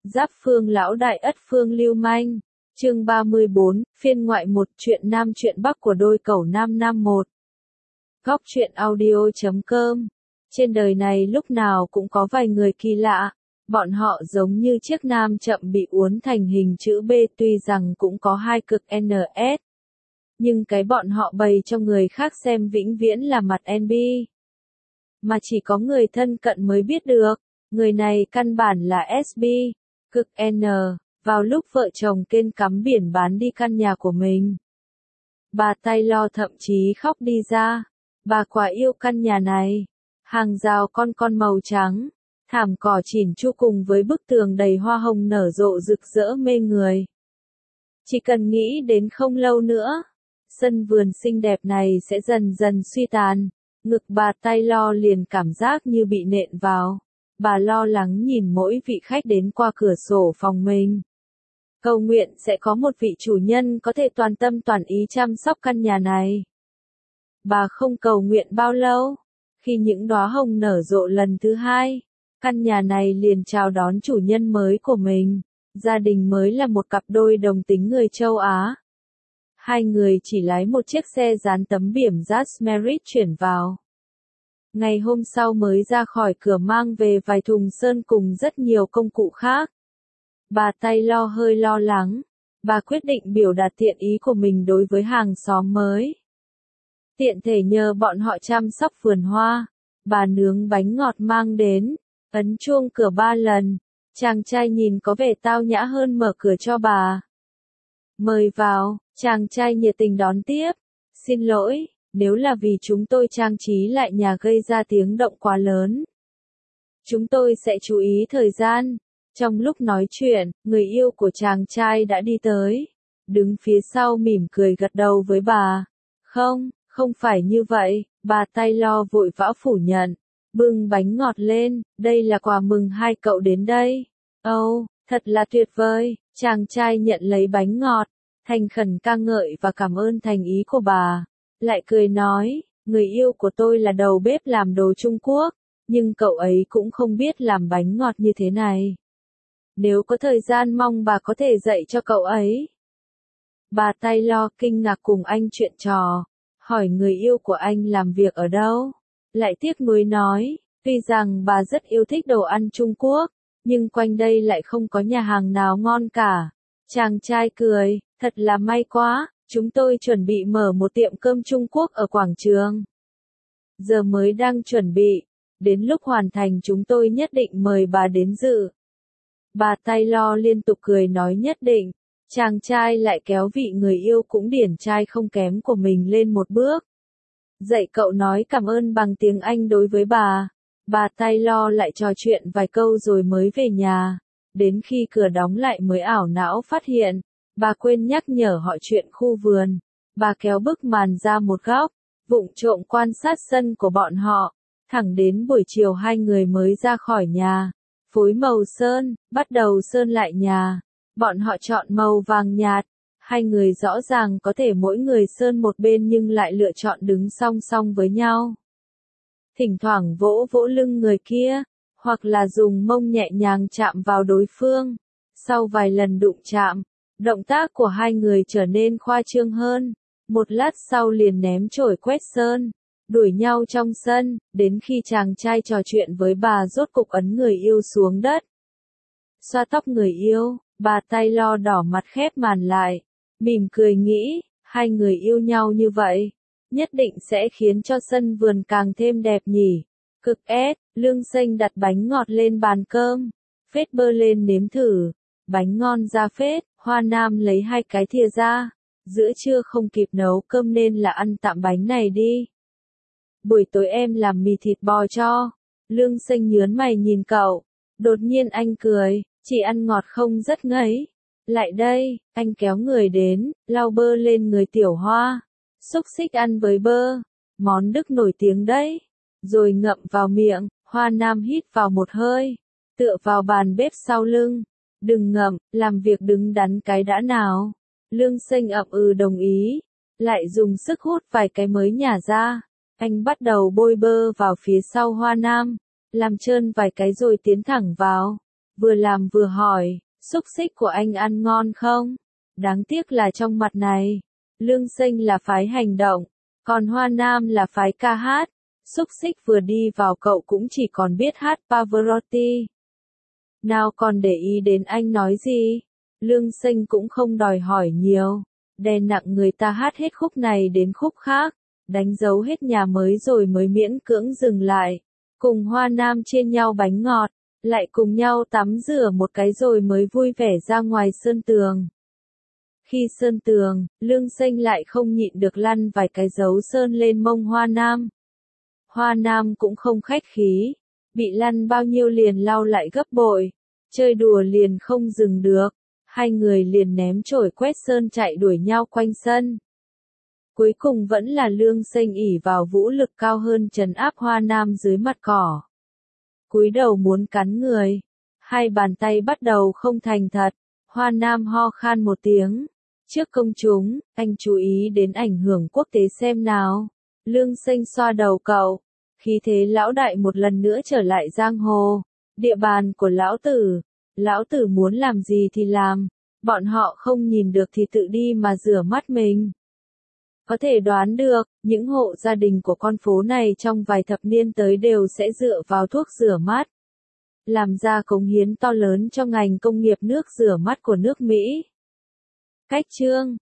Giáp phương lão đại ất phương lưu manh. Chương 34, phiên ngoại 1, chuyện nam chuyện bắc của đôi cẩu nam nam 1. Góc truyện audio.com. Trên đời này lúc nào cũng có vài người kỳ lạ. Bọn họ giống như chiếc nam chậm bị uốn thành hình chữ B, tuy rằng cũng có hai cực NS. Nhưng cái bọn họ bày cho người khác xem vĩnh viễn là mặt NB. Mà chỉ có người thân cận mới biết được. Người này căn bản là SB, cực N. Vào lúc vợ chồng kên cắm biển bán đi căn nhà của mình, bà Taylor thậm chí khóc đi ra. Bà quá yêu căn nhà này. Hàng rào con màu trắng, thảm cỏ chỉn chu cùng với bức tường đầy hoa hồng nở rộ rực rỡ mê người. Chỉ cần nghĩ đến không lâu nữa, sân vườn xinh đẹp này sẽ dần dần suy tàn. Ngực bà Taylor liền cảm giác như bị nện vào. Bà lo lắng nhìn mỗi vị khách đến qua cửa sổ phòng mình. Cầu nguyện sẽ có một vị chủ nhân có thể toàn tâm toàn ý chăm sóc căn nhà này. Bà không cầu nguyện bao lâu, khi những đóa hồng nở rộ lần thứ hai, căn nhà này liền chào đón chủ nhân mới của mình. Gia đình mới là một cặp đôi đồng tính người châu Á. Hai người chỉ lái một chiếc xe dán tấm biển Just Married chuyển vào. Ngày hôm sau mới ra khỏi cửa mang về vài thùng sơn cùng rất nhiều công cụ khác. Bà Taylor hơi lo lắng. Bà quyết định biểu đạt thiện ý của mình đối với hàng xóm mới. Tiện thể nhờ bọn họ chăm sóc vườn hoa. Bà nướng bánh ngọt mang đến, ấn chuông cửa 3 lần. Chàng trai nhìn có vẻ tao nhã hơn mở cửa cho bà. Mời vào, chàng trai nhiệt tình đón tiếp. Xin lỗi, nếu là vì chúng tôi trang trí lại nhà gây ra tiếng động quá lớn, chúng tôi sẽ chú ý thời gian. Trong lúc nói chuyện, người yêu của chàng trai đã đi tới. Đứng phía sau mỉm cười gật đầu với bà. Không phải như vậy, bà Taylor vội vã phủ nhận. Bưng bánh ngọt lên, đây là quà mừng hai cậu đến đây. Thật là tuyệt vời. Chàng trai nhận lấy bánh ngọt, thành khẩn ca ngợi và cảm ơn thành ý của bà. Lại cười nói, người yêu của tôi là đầu bếp làm đồ Trung Quốc, nhưng cậu ấy cũng không biết làm bánh ngọt như thế này. Nếu có thời gian mong bà có thể dạy cho cậu ấy. Bà Taylor kinh ngạc cùng anh chuyện trò, hỏi người yêu của anh làm việc ở đâu. Lại tiếc nuối nói, tuy rằng bà rất yêu thích đồ ăn Trung Quốc, nhưng quanh đây lại không có nhà hàng nào ngon cả. Chàng trai cười, thật là may quá, chúng tôi chuẩn bị mở một tiệm cơm Trung Quốc ở quảng trường. Giờ mới đang chuẩn bị, đến lúc hoàn thành chúng tôi nhất định mời bà đến dự. Bà Taylor liên tục cười nói nhất định. Chàng trai lại kéo vị người yêu cũng điển trai không kém của mình lên một bước. Dạy cậu nói cảm ơn bằng tiếng Anh đối với bà. Bà Taylor lại trò chuyện vài câu rồi mới về nhà. Đến khi cửa đóng lại mới ảo não phát hiện, bà quên nhắc nhở họ chuyện khu vườn. Bà kéo bức màn ra một góc, vụng trộm quan sát sân của bọn họ. Thẳng đến buổi chiều hai người mới ra khỏi nhà. Phối màu sơn, bắt đầu sơn lại nhà. Bọn họ chọn màu vàng nhạt. Hai người rõ ràng có thể mỗi người sơn một bên nhưng lại lựa chọn đứng song song với nhau. Thỉnh thoảng vỗ vỗ lưng người kia, hoặc là dùng mông nhẹ nhàng chạm vào đối phương. Sau vài lần đụng chạm, động tác của hai người trở nên khoa trương hơn. Một lát sau liền ném chổi quét sơn, đuổi nhau trong sân, đến khi chàng trai trò chuyện với bà rốt cục ấn người yêu xuống đất. Xoa tóc người yêu, bà Taylor đỏ mặt khép màn lại, mỉm cười nghĩ, hai người yêu nhau như vậy, nhất định sẽ khiến cho sân vườn càng thêm đẹp nhỉ. Cực S, Lương Xanh đặt bánh ngọt lên bàn cơm, phết bơ lên nếm thử, bánh ngon ra phết. Hoa Nam lấy 2 cái thìa ra, giữa trưa không kịp nấu cơm nên là ăn tạm bánh này đi. Buổi tối em làm mì thịt bò cho. Lương Xanh nhớn mày nhìn cậu, đột nhiên anh cười, chị ăn ngọt không rất ngấy. Lại đây, anh kéo người đến, lau bơ lên người Tiểu Hoa. Xúc xích ăn với bơ, món Đức nổi tiếng đấy. Rồi ngậm vào miệng, Hoa Nam hít vào một hơi, tựa vào bàn bếp sau lưng. Đừng ngậm, làm việc đứng đắn cái đã nào. Lương Xanh ậm ừ đồng ý, lại dùng sức hút vài cái mới nhả ra. Anh bắt đầu bôi bơ vào phía sau Hoa Nam, làm trơn vài cái rồi tiến thẳng vào. vừa làm vừa hỏi, xúc xích của anh ăn ngon không? Đáng tiếc là trong mặt này, Lương Sinh là phái hành động, còn Hoa Nam là phái ca hát. Xúc xích vừa đi vào cậu cũng chỉ còn biết hát Pavarotti. Nào còn để ý đến anh nói gì? Lương Sinh cũng không đòi hỏi nhiều, đè nặng người ta hát hết khúc này đến khúc khác, đánh dấu hết nhà mới rồi mới miễn cưỡng dừng lại, cùng Hoa Nam chia nhau bánh ngọt, lại cùng nhau tắm rửa một cái rồi mới vui vẻ ra ngoài sơn tường. Khi sơn tường, Lương Sinh lại không nhịn được lăn vài cái dấu sơn lên mông Hoa Nam. Hoa Nam cũng không khách khí, bị lăn bao nhiêu liền lau lại gấp bội, chơi đùa liền không dừng được, hai người liền ném chổi quét sơn chạy đuổi nhau quanh sân. Cuối cùng vẫn là Lương Sinh ỷ vào vũ lực cao hơn trấn áp Hoa Nam dưới mặt cỏ. Cúi đầu muốn cắn người, hai bàn tay bắt đầu không thành thật, Hoa Nam ho khan một tiếng. Trước công chúng, anh chú ý đến ảnh hưởng quốc tế xem nào. Lương Sinh xoa đầu cậu, khí thế lão đại một lần nữa trở lại giang hồ, địa bàn của lão tử muốn làm gì thì làm, bọn họ không nhìn được thì tự đi mà rửa mắt mình. Có thể đoán được, những hộ gia đình của con phố này trong vài thập niên tới đều sẽ dựa vào thuốc rửa mắt, làm ra cống hiến to lớn cho ngành công nghiệp nước rửa mắt của nước Mỹ. Cách chương